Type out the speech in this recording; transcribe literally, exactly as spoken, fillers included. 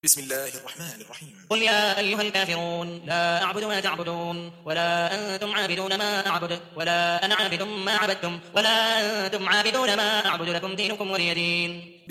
بسم الله الرحمن الرحيم. قل يا أيها الكافرون لا أعبد ما تعبدون ولا أنتم عابدون ما أعبد ولا أنا عابد ما عبدتم ولا أنتم عابدون ما أعبد لكم دينكم ولي دين.